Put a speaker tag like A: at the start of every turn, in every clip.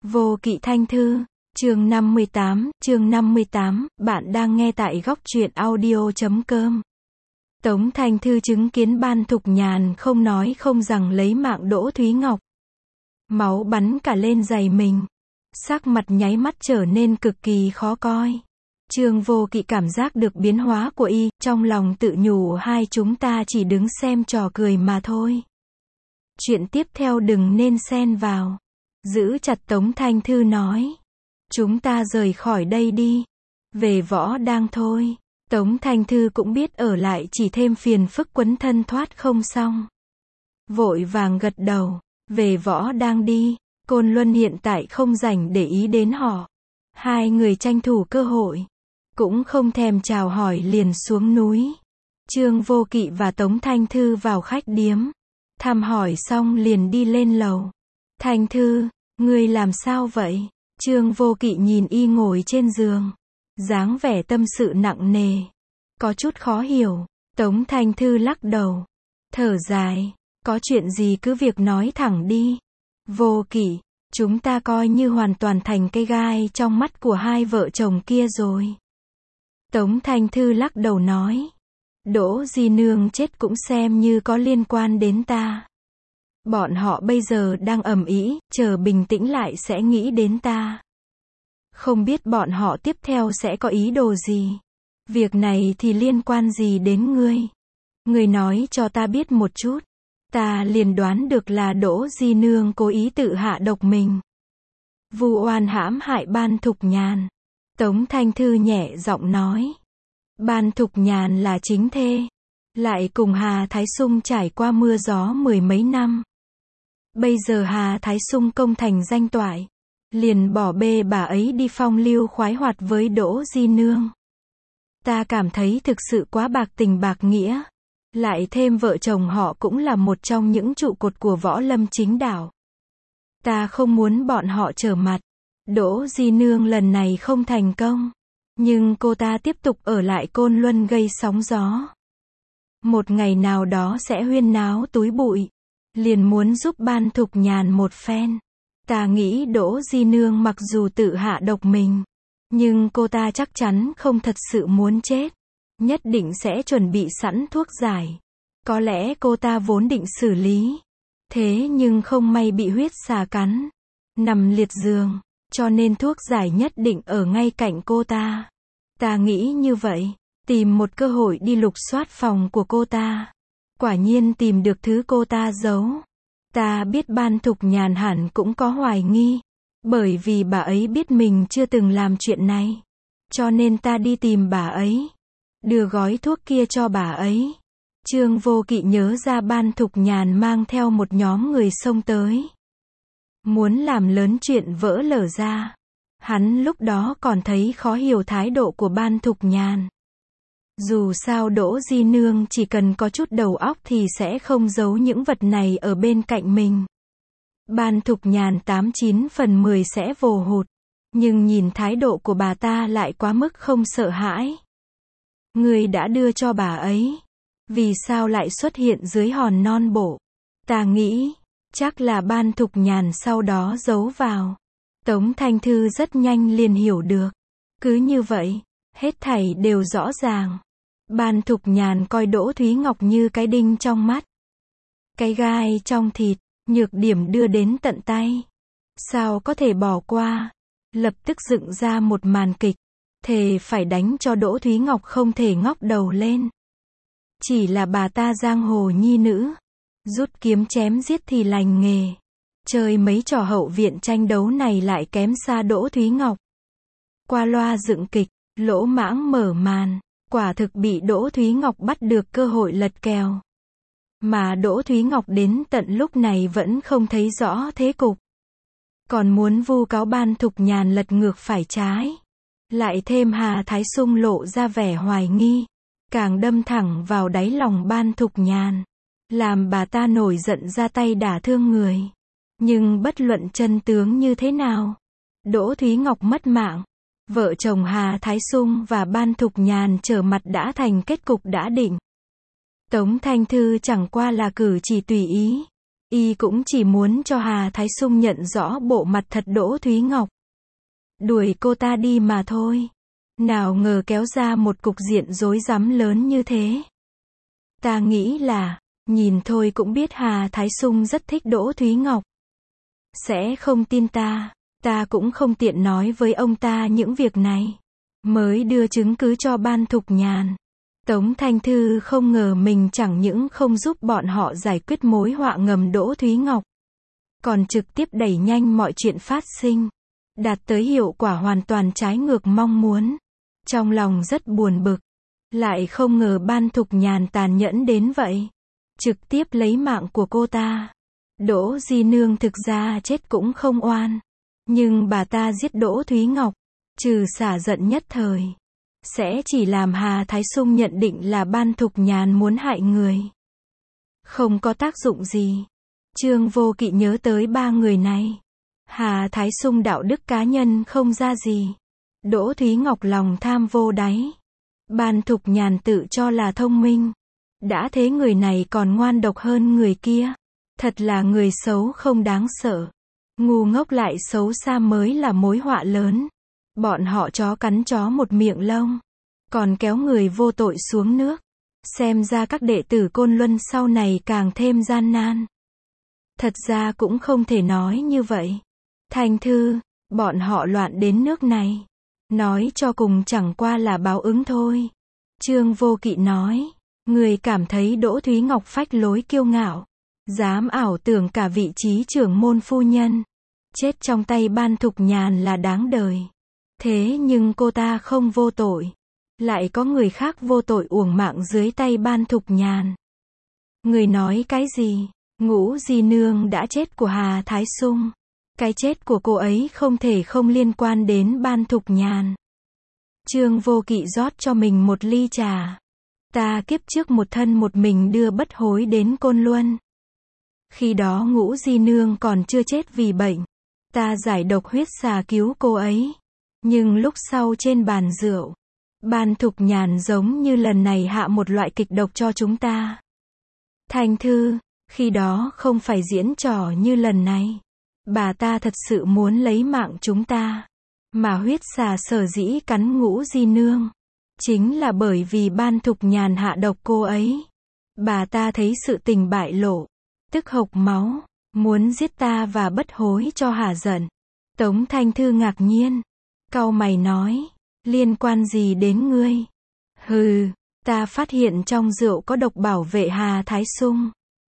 A: Vô Kỵ Thanh Thư, chương 58, bạn đang nghe tại góc truyện audio.com. Tống Thanh Thư chứng kiến Ban Thục Nhàn không nói không rằng lấy mạng Đỗ Thúy Ngọc. Máu bắn cả lên giày mình. Sắc mặt nháy mắt trở nên cực kỳ khó coi. Trương Vô Kỵ cảm giác được biến hóa của y, trong lòng tự nhủ hai chúng ta chỉ đứng xem trò cười mà thôi. Chuyện tiếp theo đừng nên xen vào. Giữ chặt Tống Thanh Thư nói. Chúng ta rời khỏi đây đi. Về Võ Đang thôi. Tống Thanh Thư cũng biết ở lại chỉ thêm phiền phức quấn thân thoát không xong. Vội vàng gật đầu. Về Võ Đang đi. Côn Luân hiện tại không rảnh để ý đến họ. Hai người tranh thủ cơ hội. Cũng không thèm chào hỏi liền xuống núi. Trương Vô Kỵ và Tống Thanh Thư vào khách điếm. Thăm hỏi xong liền đi lên lầu. Thanh Thư, ngươi làm sao vậy? Trương Vô Kỵ nhìn y ngồi trên giường. Dáng vẻ tâm sự nặng nề. Có chút khó hiểu. Tống Thanh Thư lắc đầu. Thở dài. Có chuyện gì cứ việc nói thẳng đi. Vô Kỵ, chúng ta coi như hoàn toàn thành cây gai trong mắt của hai vợ chồng kia rồi. Tống Thanh Thư lắc đầu nói. Đỗ Di Nương chết cũng xem như có liên quan đến ta. Bọn họ bây giờ đang ầm ĩ, chờ bình tĩnh lại sẽ nghĩ đến ta. Không biết bọn họ tiếp theo sẽ có ý đồ gì. Việc này thì liên quan gì đến ngươi? Ngươi nói cho ta biết một chút. Ta liền đoán được là Đỗ Di Nương cố ý tự hạ độc mình. Vu oan hãm hại Ban Thục Nhàn. Tống Thanh Thư nhẹ giọng nói. Ban Thục Nhàn là chính thê. Lại cùng Hà Thái Sung trải qua mưa gió mười mấy năm. Bây giờ Hà Thái Sung công thành danh toại. Liền bỏ bê bà ấy đi phong lưu khoái hoạt với Đỗ Di Nương. Ta cảm thấy thực sự quá bạc tình bạc nghĩa. Lại thêm vợ chồng họ cũng là một trong những trụ cột của võ lâm chính đạo. Ta không muốn bọn họ trở mặt. Đỗ Di Nương lần này không thành công. Nhưng cô ta tiếp tục ở lại Côn Luân gây sóng gió. Một ngày nào đó sẽ huyên náo túi bụi. Liền muốn giúp Ban Thục Nhàn một phen. Ta nghĩ Đỗ Di Nương mặc dù tự hạ độc mình. Nhưng cô ta chắc chắn không thật sự muốn chết. Nhất định sẽ chuẩn bị sẵn thuốc giải. Có lẽ cô ta vốn định xử lý. Thế nhưng không may bị huyết xà cắn. Nằm liệt giường. Cho nên thuốc giải nhất định ở ngay cạnh cô ta. Ta nghĩ như vậy. Tìm một cơ hội đi lục soát phòng của cô ta. Quả nhiên tìm được thứ cô ta giấu. Ta biết Ban Thục Nhàn hẳn cũng có hoài nghi. Bởi vì bà ấy biết mình chưa từng làm chuyện này. Cho nên ta đi tìm bà ấy. Đưa gói thuốc kia cho bà ấy. Trương Vô Kỵ nhớ ra Ban Thục Nhàn mang theo một nhóm người xông tới. Muốn làm lớn chuyện vỡ lở ra. Hắn lúc đó còn thấy khó hiểu thái độ của Ban Thục Nhàn. Dù sao Đỗ Di Nương chỉ cần có chút đầu óc thì sẽ không giấu những vật này ở bên cạnh mình. Ban Thục Nhàn 89 phần 10 sẽ vồ hụt. Nhưng nhìn thái độ của bà ta lại quá mức không sợ hãi. Người đã đưa cho bà ấy. Vì sao lại xuất hiện dưới hòn non bộ? Ta nghĩ, chắc là Ban Thục Nhàn sau đó giấu vào. Tống Thanh Thư rất nhanh liền hiểu được. Cứ như vậy, hết thảy đều rõ ràng. Ban Thục Nhàn coi Đỗ Thúy Ngọc như cái đinh trong mắt. Cái gai trong thịt, nhược điểm đưa đến tận tay. Sao có thể bỏ qua? Lập tức dựng ra một màn kịch. Thề phải đánh cho Đỗ Thúy Ngọc không thể ngóc đầu lên. Chỉ là bà ta giang hồ nhi nữ. Rút kiếm chém giết thì lành nghề. Chơi mấy trò hậu viện tranh đấu này lại kém xa Đỗ Thúy Ngọc. Qua loa dựng kịch, lỗ mãng mở màn. Quả thực bị Đỗ Thúy Ngọc bắt được cơ hội lật kèo. Mà Đỗ Thúy Ngọc đến tận lúc này vẫn không thấy rõ thế cục. Còn muốn vu cáo Ban Thục Nhàn lật ngược phải trái. Lại thêm Hà Thái Sung lộ ra vẻ hoài nghi. Càng đâm thẳng vào đáy lòng Ban Thục Nhàn. Làm bà ta nổi giận ra tay đả thương người. Nhưng bất luận chân tướng như thế nào. Đỗ Thúy Ngọc mất mạng. Vợ chồng Hà Thái Sung và Ban Thục Nhàn trở mặt đã thành kết cục đã định. Tống Thanh Thư chẳng qua là cử chỉ tùy ý. Y cũng chỉ muốn cho Hà Thái Sung nhận rõ bộ mặt thật Đỗ Thúy Ngọc. Đuổi cô ta đi mà thôi. Nào ngờ kéo ra một cục diện rối rắm lớn như thế. Ta nghĩ là, nhìn thôi cũng biết Hà Thái Sung rất thích Đỗ Thúy Ngọc. Sẽ không tin ta cũng không tiện nói với ông ta những việc này. Mới đưa chứng cứ cho Ban Thục Nhàn. Tống Thanh Thư không ngờ mình chẳng những không giúp bọn họ giải quyết mối họa ngầm Đỗ Thúy Ngọc, còn trực tiếp đẩy nhanh mọi chuyện phát sinh, đạt tới hiệu quả hoàn toàn trái ngược mong muốn. Trong lòng rất buồn bực, lại không ngờ Ban Thục Nhàn tàn nhẫn đến vậy, trực tiếp lấy mạng của cô ta. Đỗ Di Nương thực ra chết cũng không oan, nhưng bà ta giết Đỗ Thúy Ngọc, trừ xả giận nhất thời, sẽ chỉ làm Hà Thái Sung nhận định là Ban Thục Nhàn muốn hại người. Không có tác dụng gì. Trương Vô Kỵ nhớ tới ba người này. Hà Thái Sung đạo đức cá nhân không ra gì. Đỗ Thúy Ngọc lòng tham vô đáy. Ban Thục Nhàn tự cho là thông minh. Đã thế người này còn ngoan độc hơn người kia. Thật là người xấu không đáng sợ. Ngu ngốc lại xấu xa mới là mối họa lớn. Bọn họ chó cắn chó một miệng lông, còn kéo người vô tội xuống nước. Xem ra các đệ tử Côn Luân sau này càng thêm gian nan. Thật ra cũng không thể nói như vậy. Thanh Thư, bọn họ loạn đến nước này. Nói cho cùng chẳng qua là báo ứng thôi. Trương Vô Kỵ nói, người cảm thấy Đỗ Thúy Ngọc phách lối kiêu ngạo, dám ảo tưởng cả vị trí trưởng môn phu nhân, chết trong tay Ban Thục Nhàn là đáng đời. Thế nhưng cô ta không vô tội. Lại có người khác vô tội uổng mạng dưới tay Ban Thục Nhàn. Người nói cái gì? Ngũ Di Nương đã chết của Hà Thái Sung. Cái chết của cô ấy không thể không liên quan đến Ban Thục Nhàn. Trương Vô Kỵ rót cho mình một ly trà. Ta kiếp trước một thân một mình đưa Bất Hối đến Côn Luân. Khi đó Ngũ Di Nương còn chưa chết vì bệnh. Ta giải độc huyết xà cứu cô ấy. Nhưng lúc sau trên bàn rượu, Ban Thục Nhàn giống như lần này hạ một loại kịch độc cho chúng ta. Thanh Thư, khi đó không phải diễn trò như lần này. Bà ta thật sự muốn lấy mạng chúng ta. Mà huyết xà sở dĩ cắn Ngũ Di Nương, chính là bởi vì Ban Thục Nhàn hạ độc cô ấy. Bà ta thấy sự tình bại lộ, tức hộc máu, muốn giết ta và Bất Hối cho hả giận. Tống Thanh Thư ngạc nhiên, cau mày nói, liên quan gì đến ngươi? Hừ, ta phát hiện trong rượu có độc bảo vệ Hà Thái Sung.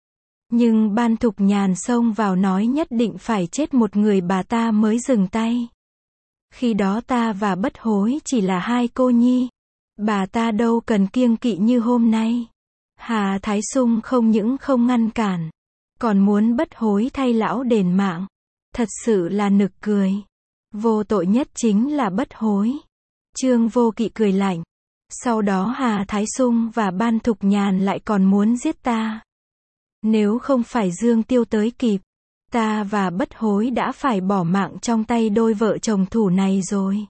A: Nhưng Ban Thục Nhàn xông vào nói nhất định phải chết một người bà ta mới dừng tay. Khi đó ta và Bất Hối chỉ là hai cô nhi. Bà ta đâu cần kiêng kỵ như hôm nay. Hà Thái Sung không những không ngăn cản, còn muốn Bất Hối thay lão đền mạng. Thật sự là nực cười. Vô tội nhất chính là Bất Hối. Trương Vô Kỵ cười lạnh. Sau đó Hà Thái Sung và Ban Thục Nhàn lại còn muốn giết ta. Nếu không phải Dương Tiêu tới kịp, ta và Bất Hối đã phải bỏ mạng trong tay đôi vợ chồng thủ này rồi.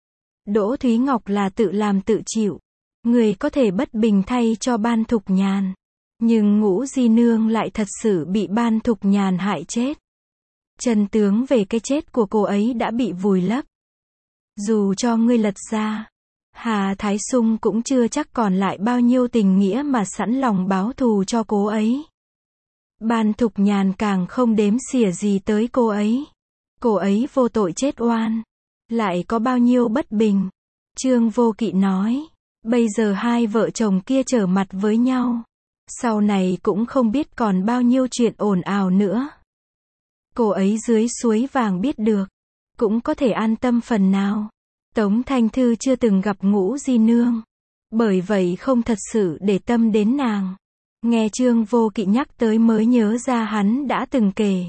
A: Đỗ Thúy Ngọc là tự làm tự chịu. Người có thể bất bình thay cho Ban Thục Nhàn. Nhưng Ngũ Di Nương lại thật sự bị Ban Thục Nhàn hại chết. Chân tướng về cái chết của cô ấy đã bị vùi lấp. Dù cho ngươi lật ra, Hà Thái Sung cũng chưa chắc còn lại bao nhiêu tình nghĩa mà sẵn lòng báo thù cho cô ấy. Ban Thục Nhàn càng không đếm xỉa gì tới cô ấy. Cô ấy vô tội chết oan. Lại có bao nhiêu bất bình. Trương Vô Kỵ nói, bây giờ hai vợ chồng kia trở mặt với nhau. Sau này cũng không biết còn bao nhiêu chuyện ồn ào nữa. Cô ấy dưới suối vàng biết được, cũng có thể an tâm phần nào. Tống Thanh Thư chưa từng gặp Ngũ Di Nương, bởi vậy không thật sự để tâm đến nàng. Nghe Trương Vô Kỵ nhắc tới mới nhớ ra hắn đã từng kể.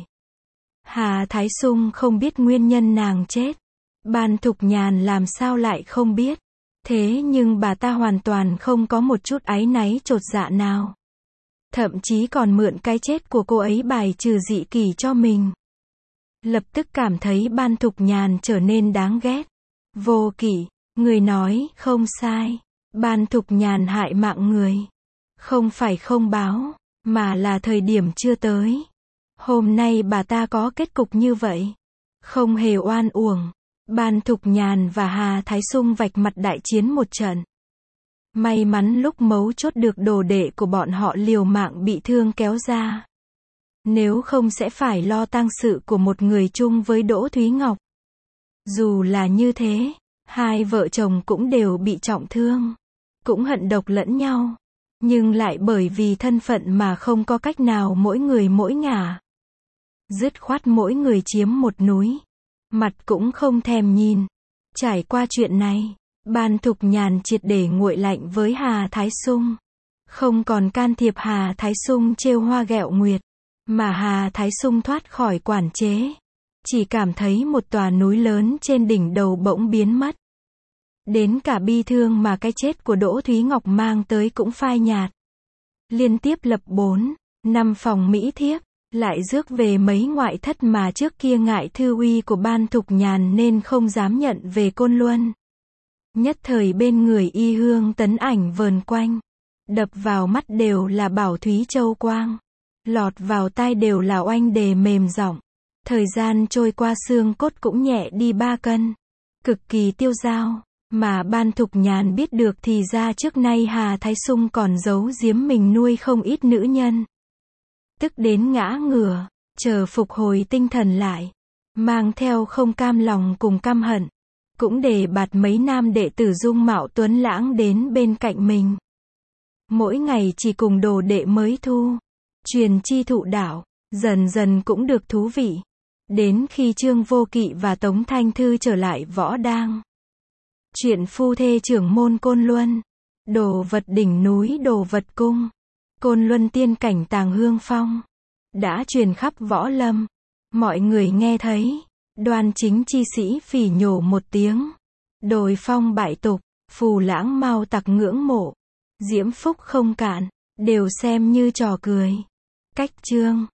A: Hà Thái Sung không biết nguyên nhân nàng chết. Ban Thục Nhàn làm sao lại không biết. Thế nhưng bà ta hoàn toàn không có một chút áy náy chột dạ nào. Thậm chí còn mượn cái chết của cô ấy bài trừ dị kỷ cho mình. Lập tức cảm thấy Ban Thục Nhàn trở nên đáng ghét. Vô Kỵ, người nói không sai. Ban Thục Nhàn hại mạng người. Không phải không báo, mà là thời điểm chưa tới. Hôm nay bà ta có kết cục như vậy. Không hề oan uổng. Ban Thục Nhàn và Hà Thái Sung vạch mặt đại chiến một trận. May mắn lúc mấu chốt được đồ đệ của bọn họ liều mạng bị thương kéo ra. Nếu không sẽ phải lo tang sự của một người chung với Đỗ Thúy Ngọc. Dù là như thế, hai vợ chồng cũng đều bị trọng thương. Cũng hận độc lẫn nhau. Nhưng lại bởi vì thân phận mà không có cách nào mỗi người mỗi ngả. Dứt khoát mỗi người chiếm một núi. Mặt cũng không thèm nhìn. Trải qua chuyện này, Ban Thục Nhàn triệt để nguội lạnh với Hà Thái Sung. Không còn can thiệp Hà Thái Sung trêu hoa ghẹo nguyệt. Mà Hà Thái Sung thoát khỏi quản chế. Chỉ cảm thấy một tòa núi lớn trên đỉnh đầu bỗng biến mất. Đến cả bi thương mà cái chết của Đỗ Thúy Ngọc mang tới cũng phai nhạt. Liên tiếp lập 4, 5 phòng mỹ thiếp, lại rước về mấy ngoại thất mà trước kia ngại thư uy của Ban Thục Nhàn nên không dám nhận về Côn Luân. Nhất thời bên người Y Hương Tấn Ảnh vờn quanh. Đập vào mắt đều là Bảo Thúy Châu Quang. Lọt vào tai đều là oanh đề mềm giọng. Thời gian trôi qua xương cốt cũng nhẹ đi 3 cân. Cực kỳ tiêu dao. Mà Ban Thục Nhàn biết được thì ra trước nay Hà Thái Sung còn giấu giếm mình nuôi không ít nữ nhân. Tức đến ngã ngửa, chờ phục hồi tinh thần lại. Mang theo không cam lòng cùng căm hận. Cũng để bạt mấy nam đệ tử dung mạo tuấn lãng đến bên cạnh mình. Mỗi ngày chỉ cùng đồ đệ mới thu. Truyền chi thụ đạo, dần dần cũng được thú vị. Đến khi Trương Vô Kỵ và Tống Thanh Thư trở lại võ đang. Chuyện phu thê trưởng môn Côn Luân. Đồ vật đỉnh núi đồ vật cung. Côn Luân tiên cảnh tàng hương phong. Đã truyền khắp võ lâm. Mọi người nghe thấy. Đoan Chính chi sĩ phỉ nhổ một tiếng. Đồi phong bại tục. Phù lãng mau tặc ngưỡng mộ. Diễm phúc không cạn. Đều xem như trò cười. Cách chương.